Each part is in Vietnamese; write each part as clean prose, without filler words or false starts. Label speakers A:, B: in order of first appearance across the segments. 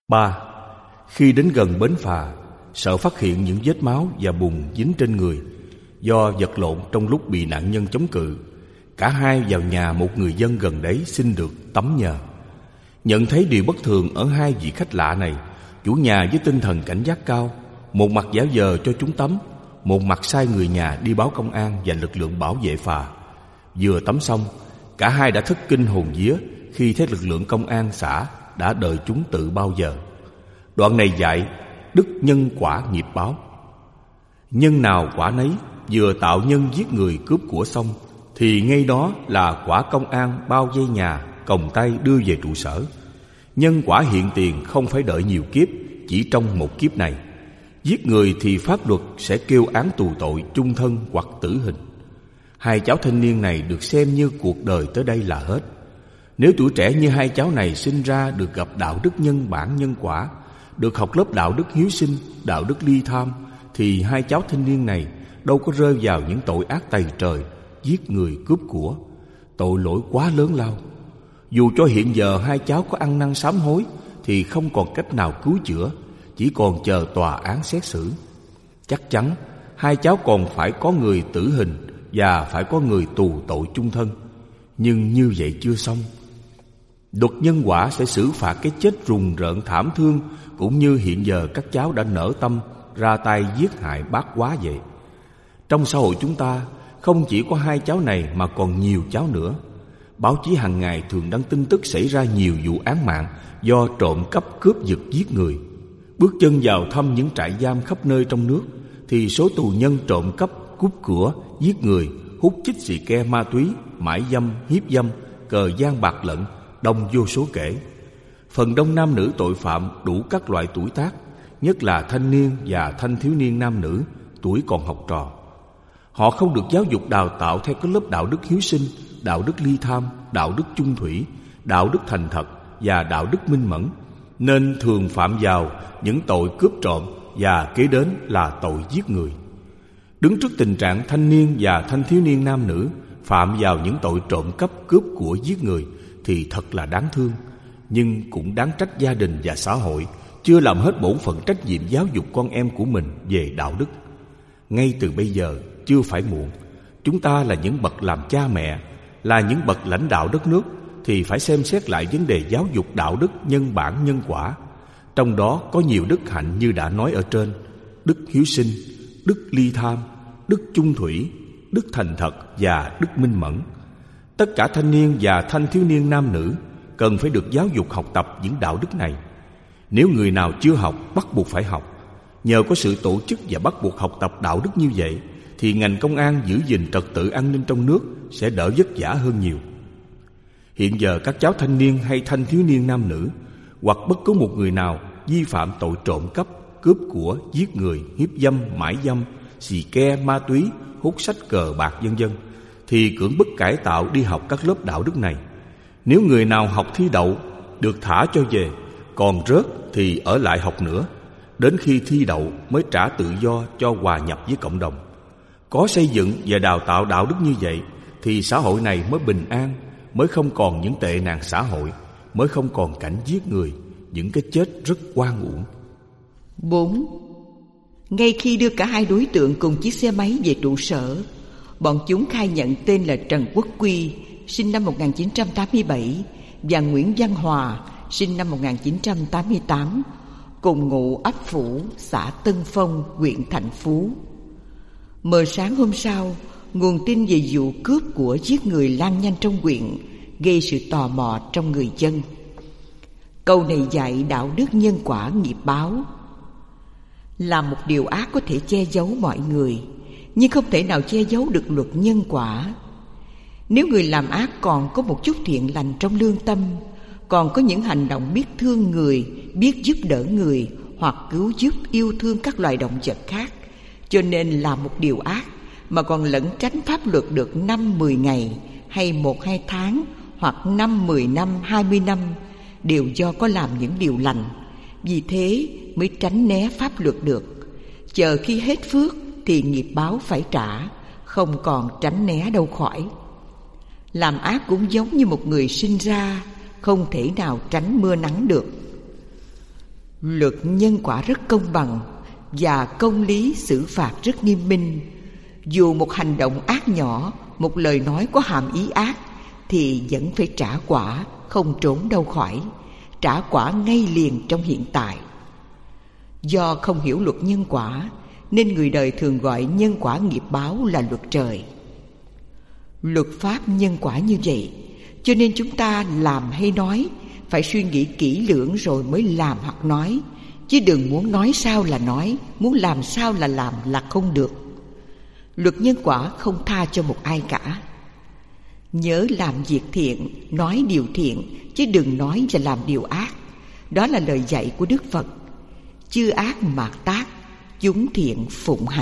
A: 3. Khi đến gần bến phà, sợ phát hiện những vết máu và bùn dính trên người do vật lộn trong lúc bị nạn nhân chống cự, cả hai vào nhà một người dân gần đấy xin được tắm nhờ. Nhận thấy điều bất thường ở hai vị khách lạ này, chủ nhà với tinh thần cảnh giác cao, một mặt giả vờ cho chúng tắm, một mặt sai người nhà đi báo công an và lực lượng bảo vệ phà. Vừa tắm xong, cả hai đã thất kinh hồn vía khi thấy lực lượng công an xã đã đợi chúng tự bao giờ. Đoạn này dạy đức nhân quả nghiệp báo. Nhân nào quả nấy, vừa tạo nhân giết người cướp của xong thì ngay đó là quả công an bao vây nhà, còng tay đưa về trụ sở. Nhân quả hiện tiền không phải đợi nhiều kiếp, chỉ trong một kiếp này. Giết người thì pháp luật sẽ kêu án tù tội chung thân hoặc tử hình. Hai cháu thanh niên này được xem như cuộc đời tới đây là hết. Nếu tuổi trẻ như hai cháu này sinh ra được gặp đạo đức nhân bản nhân quả, được học lớp đạo đức hiếu sinh, đạo đức ly tham, thì hai cháu thanh niên này đâu có rơi vào những tội ác tày trời, giết người cướp của. Tội lỗi quá lớn lao. Dù cho hiện giờ hai cháu có ăn năn sám hối thì không còn cách nào cứu chữa, chỉ còn chờ tòa án xét xử. Chắc chắn hai cháu còn phải có người tử hình và phải có người tù tội chung thân. Nhưng như vậy chưa xong. Luật nhân quả sẽ xử phạt cái chết rùng rợn thảm thương, cũng như hiện giờ các cháu đã nở tâm ra tay giết hại bác quá vậy. Trong xã hội chúng ta không chỉ có hai cháu này mà còn nhiều cháu nữa. Báo chí hàng ngày thường đăng tin tức xảy ra nhiều vụ án mạng do trộm cắp cướp giật giết người. Bước chân vào thăm những trại giam khắp nơi trong nước thì số tù nhân trộm cắp, cướp của, giết người, hút chích xì ke ma túy, mại dâm, hiếp dâm, cờ gian bạc lận đông vô số kể. Phần đông nam nữ tội phạm đủ các loại tuổi tác, nhất là thanh niên và thanh thiếu niên nam nữ tuổi còn học trò. Họ không được giáo dục đào tạo theo các lớp đạo đức hiếu sinh, đạo đức ly tham, đạo đức chung thủy, đạo đức thành thật và đạo đức minh mẫn, nên thường phạm vào những tội cướp trộm và kế đến là tội giết người. Đứng trước tình trạng thanh niên và thanh thiếu niên nam nữ phạm vào những tội trộm cắp, cướp của, giết người thì thật là đáng thương, nhưng cũng đáng trách gia đình và xã hội chưa làm hết bổn phận trách nhiệm giáo dục con em của mình về đạo đức. Ngay từ bây giờ chưa phải muộn. Chúng ta là những bậc làm cha mẹ, là những bậc lãnh đạo đất nước thì phải xem xét lại vấn đề giáo dục đạo đức nhân bản nhân quả. Trong đó có nhiều đức hạnh như đã nói ở trên: đức hiếu sinh, đức ly tham, đức chung thủy, đức thành thật và đức minh mẫn. Tất cả thanh niên và thanh thiếu niên nam nữ cần phải được giáo dục học tập những đạo đức này. Nếu người nào chưa học, bắt buộc phải học. Nhờ có sự tổ chức và bắt buộc học tập đạo đức như vậy thì ngành công an giữ gìn trật tự an ninh trong nước sẽ đỡ vất vả hơn nhiều. Hiện giờ các cháu thanh niên hay thanh thiếu niên nam nữ hoặc bất cứ một người nào vi phạm tội trộm cắp, cướp của, giết người, hiếp dâm, mãi dâm, xì ke, ma túy, hút sách cờ bạc vân vân thì cưỡng bức cải tạo đi học các lớp đạo đức này. Nếu người nào học thi đậu được thả cho về, còn rớt thì ở lại học nữa, đến khi thi đậu mới trả tự do cho hòa nhập với cộng đồng. Có xây dựng và đào tạo đạo đức như vậy thì xã hội này mới bình an, mới không còn những tệ nạn xã hội, mới không còn cảnh giết người, những cái chết rất oan uổng.
B: 4. Ngay khi đưa cả hai đối tượng cùng chiếc xe máy về trụ sở, bọn chúng khai nhận tên là Trần Quốc Quy, sinh năm 1987, và Nguyễn Văn Hòa, sinh năm 1988, cùng ngụ ấp Phủ, xã Tân Phong, huyện Thạnh Phú. Mờ sáng hôm sau, nguồn tin về vụ cướp của giết người lan nhanh trong huyện, gây sự tò mò trong người dân. Câu này dạy đạo đức nhân quả nghiệp báo. Làm một điều ác có thể che giấu mọi người, nhưng không thể nào che giấu được luật nhân quả. Nếu người làm ác còn có một chút thiện lành trong lương tâm, còn có những hành động biết thương người, biết giúp đỡ người, hoặc cứu giúp yêu thương các loài động vật khác, cho nên làm một điều ác mà còn lẩn tránh pháp luật được 5-10 ngày hay 1-2 tháng, hoặc 5-10 năm, 20 năm, đều do có làm những điều lành. Vì thế mới tránh né pháp luật được. Chờ khi hết phước thì nghiệp báo phải trả, không còn tránh né đâu khỏi. Làm ác cũng giống như một người sinh ra, không thể nào tránh mưa nắng được. Luật nhân quả rất công bằng và công lý xử phạt rất nghiêm minh. Dù một hành động ác nhỏ, một lời nói có hàm ý ác, thì vẫn phải trả quả, không trốn đâu khỏi. Trả quả ngay liền trong hiện tại. Do không hiểu luật nhân quả, nên người đời thường gọi nhân quả nghiệp báo là luật trời. Luật pháp nhân quả như vậy, cho nên chúng ta làm hay nói phải suy nghĩ kỹ lưỡng rồi mới làm hoặc nói, chứ đừng muốn nói sao là nói, muốn làm sao là làm là không được. Luật nhân quả không tha cho một ai cả. Nhớ làm việc thiện, nói điều thiện, chứ đừng nói và làm điều ác. Đó là lời dạy của Đức Phật. Chư ác mạt tác, chúng thiện phụng hành.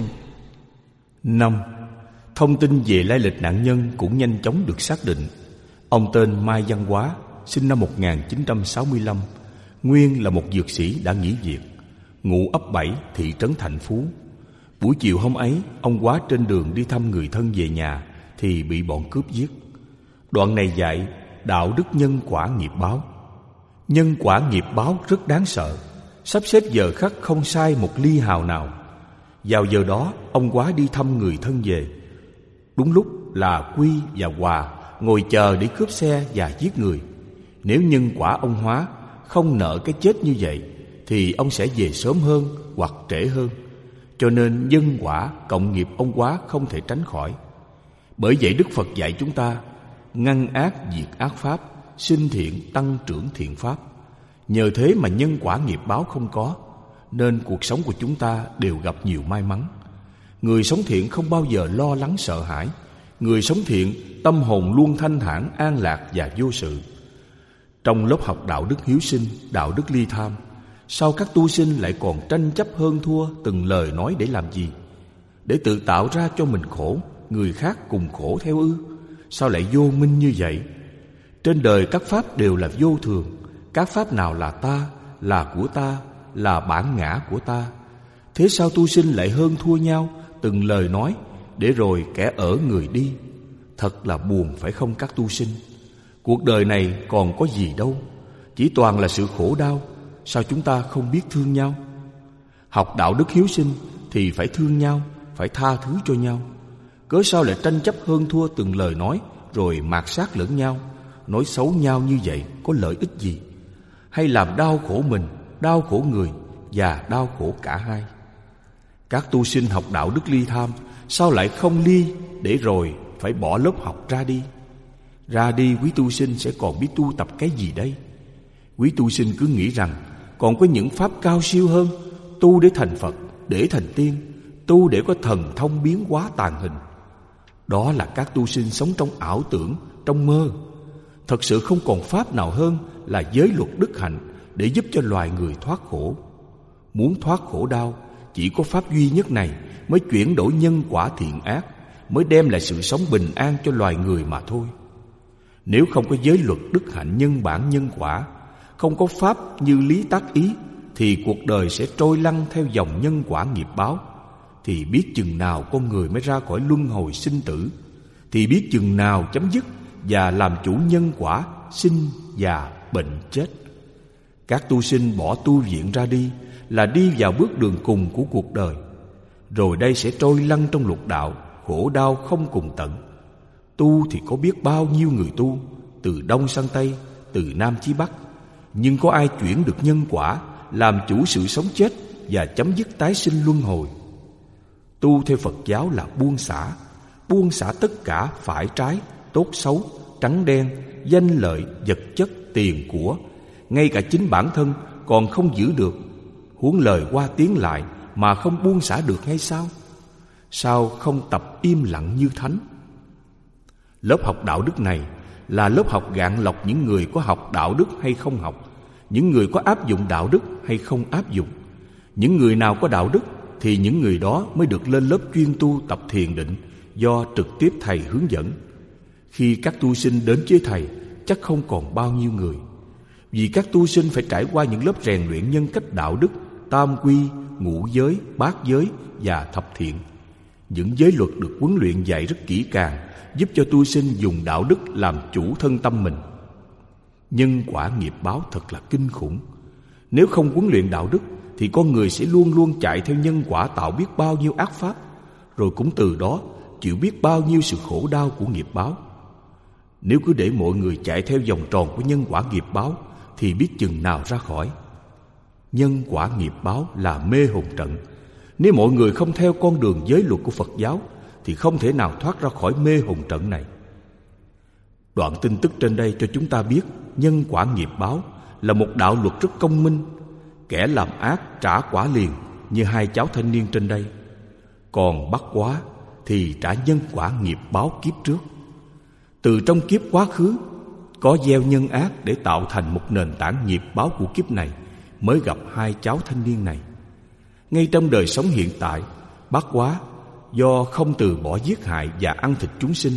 A: 5. Thông tin về lai lịch nạn nhân cũng nhanh chóng được xác định. Ông tên Mai Văn Hóa, sinh năm 1965, nguyên là một dược sĩ đã nghỉ việc, ngụ ấp 7, thị trấn Thạnh Phú. Buổi chiều hôm ấy, ông Hóa trên đường đi thăm người thân về nhà thì bị bọn cướp giết. Đoạn này dạy đạo đức nhân quả nghiệp báo. Nhân quả nghiệp báo rất đáng sợ, sắp xếp giờ khắc không sai một ly hào nào. Vào giờ đó, ông Hóa đi thăm người thân về. Đúng lúc là Quy và Hòa ngồi chờ để cướp xe và giết người. Nếu nhân quả ông Hóa không nợ cái chết như vậy, thì ông sẽ về sớm hơn hoặc trễ hơn. Cho nên nhân quả cộng nghiệp ông Hóa không thể tránh khỏi. Bởi vậy Đức Phật dạy chúng ta ngăn ác diệt ác pháp, sinh thiện tăng trưởng thiện pháp. Nhờ thế mà nhân quả nghiệp báo không có, nên cuộc sống của chúng ta đều gặp nhiều may mắn. Người sống thiện không bao giờ lo lắng sợ hãi. Người sống thiện tâm hồn luôn thanh thản, an lạc và vô sự. Trong lớp học đạo đức hiếu sinh, đạo đức ly tham, sao các tu sinh lại còn tranh chấp hơn thua từng lời nói để làm gì? Để tự tạo ra cho mình khổ, người khác cùng khổ theo ư? Sao lại vô minh như vậy? Trên đời các pháp đều là vô thường. Các pháp nào là ta, là của ta, là bản ngã của ta. Thế sao tu sinh lại hơn thua nhau từng lời nói, để rồi kẻ ở người đi? Thật là buồn phải không các tu sinh? Cuộc đời này còn có gì đâu, chỉ toàn là sự khổ đau. Sao chúng ta không biết thương nhau? Học đạo đức hiếu sinh thì phải thương nhau, phải tha thứ cho nhau. Cớ sao lại tranh chấp hơn thua từng lời nói, rồi mạt sát lẫn nhau, nói xấu nhau như vậy có lợi ích gì? Hay làm đau khổ mình, đau khổ người và đau khổ cả hai. Các tu sinh học đạo đức ly tham, sao lại không ly để rồi phải bỏ lớp học ra đi? Ra đi quý tu sinh sẽ còn biết tu tập cái gì đây? Quý tu sinh cứ nghĩ rằng còn có những pháp cao siêu hơn, tu để thành Phật, để thành tiên, tu để có thần thông biến hóa tàn hình. Đó là các tu sinh sống trong ảo tưởng, trong mơ. Thật sự không còn pháp nào hơn là giới luật đức hạnh để giúp cho loài người thoát khổ. Muốn thoát khổ đau, chỉ có pháp duy nhất này mới chuyển đổi nhân quả thiện ác, mới đem lại sự sống bình an cho loài người mà thôi. Nếu không có giới luật đức hạnh nhân bản nhân quả, không có pháp như lý tác ý, thì cuộc đời sẽ trôi lăn theo dòng nhân quả nghiệp báo. Thì biết chừng nào con người mới ra khỏi luân hồi sinh tử, thì biết chừng nào chấm dứt và làm chủ nhân quả sinh già bệnh chết. Các tu sinh bỏ tu viện ra đi là đi vào bước đường cùng của cuộc đời. Rồi đây sẽ trôi lăn trong lục đạo, khổ đau không cùng tận. Tu thì có biết bao nhiêu người tu, từ Đông sang Tây, từ Nam chí Bắc. Nhưng có ai chuyển được nhân quả, làm chủ sự sống chết và chấm dứt tái sinh luân hồi? Tu theo Phật giáo là buông xả tất cả phải trái, tốt xấu, trắng đen, danh lợi, vật chất, tiền của. Ngay cả chính bản thân còn không giữ được, huống lời qua tiếng lại mà không buông xả được hay sao? Sao không tập im lặng như thánh? Lớp học đạo đức này là lớp học gạn lọc những người có học đạo đức hay không học, những người có áp dụng đạo đức hay không áp dụng. Những người nào có đạo đức thì những người đó mới được lên lớp chuyên tu tập thiền định do trực tiếp thầy hướng dẫn. Khi các tu sinh đến với thầy, chắc không còn bao nhiêu người. Vì các tu sinh phải trải qua những lớp rèn luyện nhân cách đạo đức, tam quy, ngũ giới, bát giới và thập thiện. Những giới luật được huấn luyện dạy rất kỹ càng, giúp cho tu sinh dùng đạo đức làm chủ thân tâm mình. Nhân quả nghiệp báo thật là kinh khủng. Nếu không huấn luyện đạo đức thì con người sẽ luôn luôn chạy theo nhân quả, tạo biết bao nhiêu ác pháp, rồi cũng từ đó chịu biết bao nhiêu sự khổ đau của nghiệp báo. Nếu cứ để mọi người chạy theo vòng tròn của nhân quả nghiệp báo thì biết chừng nào ra khỏi. Nhân quả nghiệp báo là mê hồn trận. Nếu mọi người không theo con đường giới luật của Phật giáo thì không thể nào thoát ra khỏi mê hồn trận này. Đoạn tin tức trên đây cho chúng ta biết nhân quả nghiệp báo là một đạo luật rất công minh. Kẻ làm ác trả quả liền, như hai cháu thanh niên trên đây. Còn bắt quá thì trả nhân quả nghiệp báo kiếp trước. Từ trong kiếp quá khứ có gieo nhân ác để tạo thành một nền tảng nghiệp báo của kiếp này, mới gặp hai cháu thanh niên này. Ngay trong đời sống hiện tại, bát quá do không từ bỏ giết hại và ăn thịt chúng sinh,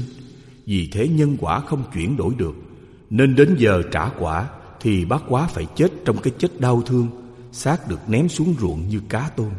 A: vì thế nhân quả không chuyển đổi được, nên đến giờ trả quả thì bát quá phải chết trong cái chết đau thương, xác được ném xuống ruộng như cá tôm.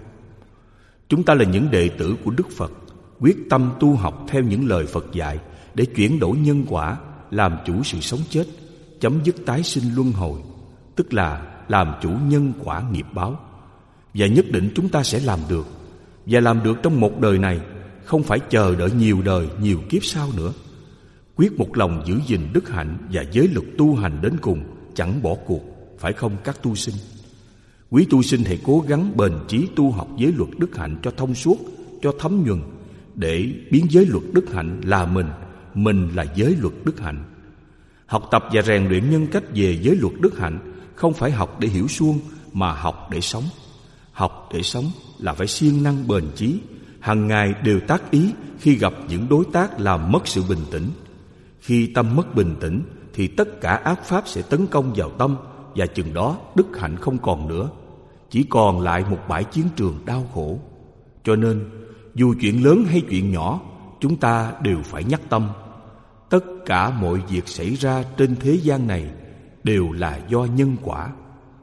A: Chúng ta là những đệ tử của Đức Phật, quyết tâm tu học theo những lời Phật dạy để chuyển đổi nhân quả, làm chủ sự sống chết, chấm dứt tái sinh luân hồi, tức là làm chủ nhân quả nghiệp báo. Và nhất định chúng ta sẽ làm được, và làm được trong một đời này, không phải chờ đợi nhiều đời, nhiều kiếp sau nữa. Quyết một lòng giữ gìn đức hạnh và giới luật tu hành đến cùng, chẳng bỏ cuộc, phải không các tu sinh? Quý tu sinh hãy cố gắng bền chí tu học giới luật đức hạnh cho thông suốt, cho thấm nhuần, để biến giới luật đức hạnh là mình là giới luật đức hạnh. Học tập và rèn luyện nhân cách về giới luật đức hạnh không phải học để hiểu suông, mà học để sống. Học để sống là phải siêng năng bền chí, hằng ngày đều tác ý khi gặp những đối tác làm mất sự bình tĩnh. Khi tâm mất bình tĩnh thì tất cả ác pháp sẽ tấn công vào tâm, và chừng đó đức hạnh không còn nữa, chỉ còn lại một bãi chiến trường đau khổ. Cho nên dù chuyện lớn hay chuyện nhỏ, chúng ta đều phải nhắc tâm. Tất cả mọi việc xảy ra trên thế gian này đều là do nhân quả,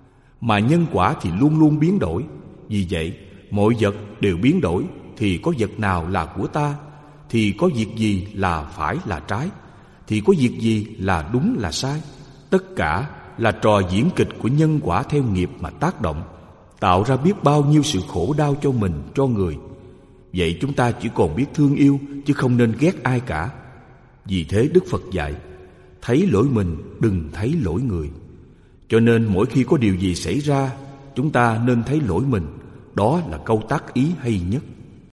A: mà nhân quả thì luôn luôn biến đổi. Vì vậy mọi vật đều biến đổi, thì có vật nào là của ta, thì có việc gì là phải là trái, thì có việc gì là đúng là sai. Tất cả là trò diễn kịch của nhân quả theo nghiệp mà tác động, tạo ra biết bao nhiêu sự khổ đau cho mình, cho người. Vậy chúng ta chỉ còn biết thương yêu, chứ không nên ghét ai cả. Vì thế Đức Phật dạy, thấy lỗi mình đừng thấy lỗi người. Cho nên mỗi khi có điều gì xảy ra, chúng ta nên thấy lỗi mình. Đó là câu tác ý hay nhất.